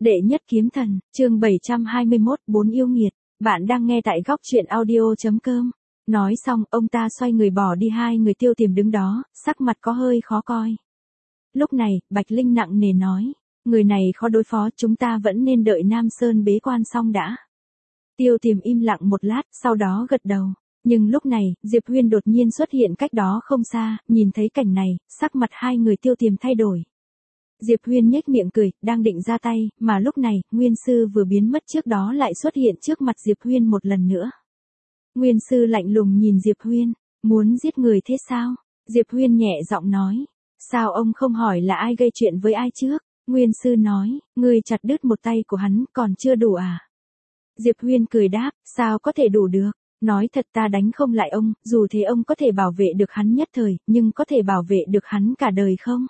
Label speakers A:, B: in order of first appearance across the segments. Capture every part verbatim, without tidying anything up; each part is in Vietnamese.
A: Đệ nhất kiếm thần, chương bảy trăm hai mươi mốt, bốn yêu nghiệt. Bạn đang nghe tại góc truyện audio.com. Nói xong, ông ta xoay người bỏ đi, hai người Tiêu Tiềm đứng đó, sắc mặt có hơi khó coi. Lúc này, Bạch Linh nặng nề nói, người này khó đối phó, chúng ta vẫn nên đợi Nam Sơn bế quan xong đã. Tiêu Tiềm im lặng một lát, sau đó gật đầu. Nhưng lúc này, Diệp Huyên đột nhiên xuất hiện cách đó không xa, nhìn thấy cảnh này, sắc mặt hai người Tiêu Tiềm thay đổi. Diệp Huyên nhếch miệng cười, đang định ra tay, mà lúc này, Nguyên Sư vừa biến mất trước đó lại xuất hiện trước mặt Diệp Huyên một lần nữa. Nguyên Sư lạnh lùng nhìn Diệp Huyên, muốn giết người thế sao? Diệp Huyên nhẹ giọng nói, sao ông không hỏi là ai gây chuyện với ai trước? Nguyên Sư nói, ngươi chặt đứt một tay của hắn, còn chưa đủ à? Diệp Huyên cười đáp, sao có thể đủ được? Nói thật, ta đánh không lại ông, dù thế ông có thể bảo vệ được hắn nhất thời, nhưng có thể bảo vệ được hắn cả đời không?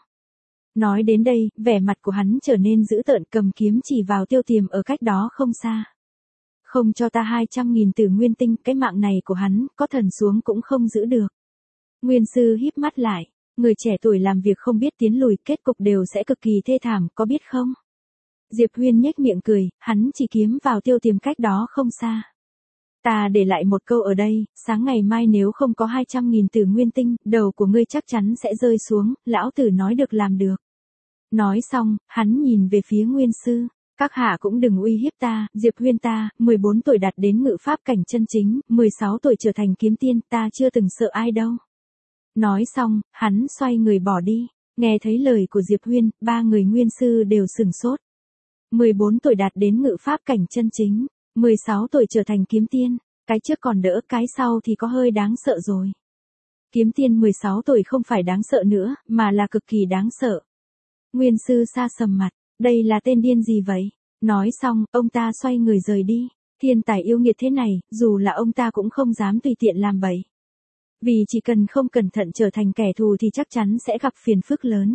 A: Nói đến đây, vẻ mặt của hắn trở nên dữ tợn, cầm kiếm chỉ vào Tiêu Tiềm ở cách đó không xa. Không cho ta hai trăm nghìn tử nguyên tinh, cái mạng này của hắn, có thần xuống cũng không giữ được. Nguyên Sư híp mắt lại, người trẻ tuổi làm việc không biết tiến lùi, kết cục đều sẽ cực kỳ thê thảm, có biết không? Diệp Huyên nhếch miệng cười, hắn chỉ kiếm vào Tiêu Tiềm cách đó không xa. Ta để lại một câu ở đây, sáng ngày mai nếu không có hai trăm nghìn tử nguyên tinh, đầu của ngươi chắc chắn sẽ rơi xuống, lão tử nói được làm được. Nói xong, hắn nhìn về phía Nguyên Sư, các hạ cũng đừng uy hiếp ta, Diệp Huyên ta, mười bốn tuổi đạt đến ngự pháp cảnh chân chính, mười sáu tuổi trở thành kiếm tiên, ta chưa từng sợ ai đâu. Nói xong, hắn xoay người bỏ đi, nghe thấy lời của Diệp Huyên, ba người Nguyên Sư đều sửng sốt. mười bốn tuổi đạt đến ngự pháp cảnh chân chính. mười sáu tuổi trở thành kiếm tiên, cái trước còn đỡ, cái sau thì có hơi đáng sợ rồi. Kiếm tiên mười sáu tuổi không phải đáng sợ nữa, mà là cực kỳ đáng sợ. Nguyên Sư sa sầm mặt, đây là tên điên gì vậy? Nói xong, ông ta xoay người rời đi. Thiên tài yêu nghiệt thế này, dù là ông ta cũng không dám tùy tiện làm bậy. Vì chỉ cần không cẩn thận trở thành kẻ thù thì chắc chắn sẽ gặp phiền phức lớn.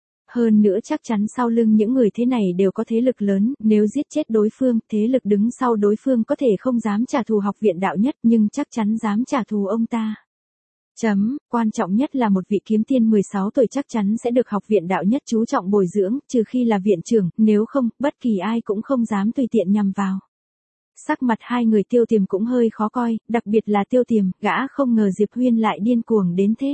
A: Hơn nữa chắc chắn sau lưng những người thế này đều có thế lực lớn, nếu giết chết đối phương, thế lực đứng sau đối phương có thể không dám trả thù học viện đạo nhất nhưng chắc chắn dám trả thù ông ta. Chấm, quan trọng nhất là một vị kiếm tiên mười sáu tuổi chắc chắn sẽ được học viện đạo nhất chú trọng bồi dưỡng, trừ khi là viện trưởng, nếu không, bất kỳ ai cũng không dám tùy tiện nhằm vào. Sắc mặt hai người Tiêu Tiềm cũng hơi khó coi, đặc biệt là Tiêu Tiềm, gã không ngờ Diệp Huyên lại điên cuồng đến thế.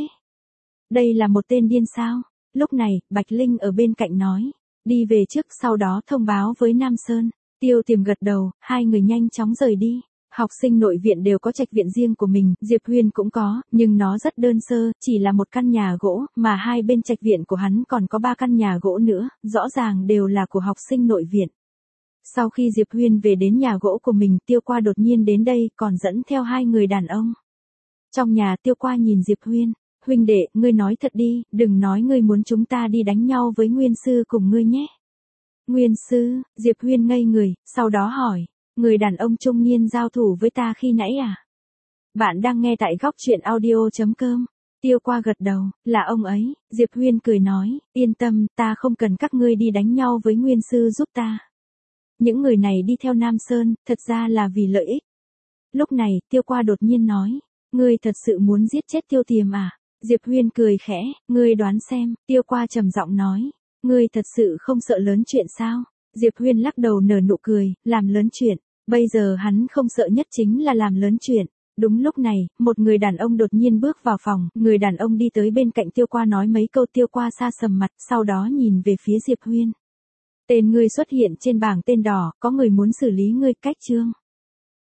A: Đây là một tên điên sao? Lúc này, Bạch Linh ở bên cạnh nói, đi về trước sau đó thông báo với Nam Sơn. Tiêu Tiềm gật đầu, hai người nhanh chóng rời đi. Học sinh nội viện đều có trạch viện riêng của mình, Diệp Huyên cũng có, nhưng nó rất đơn sơ, chỉ là một căn nhà gỗ, mà hai bên trạch viện của hắn còn có ba căn nhà gỗ nữa, rõ ràng đều là của học sinh nội viện. Sau khi Diệp Huyên về đến nhà gỗ của mình, Tiêu Qua đột nhiên đến đây, còn dẫn theo hai người đàn ông. Trong nhà, Tiêu Qua nhìn Diệp Huyên. Huynh đệ, ngươi nói thật đi, đừng nói ngươi muốn chúng ta đi đánh nhau với Nguyên Sư cùng ngươi nhé. Nguyên Sư, Diệp Huyên ngây người, sau đó hỏi, người đàn ông trung niên giao thủ với ta khi nãy à? Bạn đang nghe tại góc truyện audio.com. Tiêu Qua gật đầu, là ông ấy, Diệp Huyên cười nói, yên tâm, ta không cần các ngươi đi đánh nhau với Nguyên Sư giúp ta. Những người này đi theo Nam Sơn, thật ra là vì lợi ích. Lúc này, Tiêu Qua đột nhiên nói, ngươi thật sự muốn giết chết Tiêu Tiềm à? Diệp Huyên cười khẽ, ngươi đoán xem, Tiêu Qua trầm giọng nói, ngươi thật sự không sợ lớn chuyện sao? Diệp Huyên lắc đầu nở nụ cười, làm lớn chuyện, bây giờ hắn không sợ nhất chính là làm lớn chuyện. Đúng lúc này, một người đàn ông đột nhiên bước vào phòng, người đàn ông đi tới bên cạnh Tiêu Qua nói mấy câu, Tiêu Qua sa sầm mặt, sau đó nhìn về phía Diệp Huyên. Tên ngươi xuất hiện trên bảng tên đỏ, có người muốn xử lý ngươi, cách chương.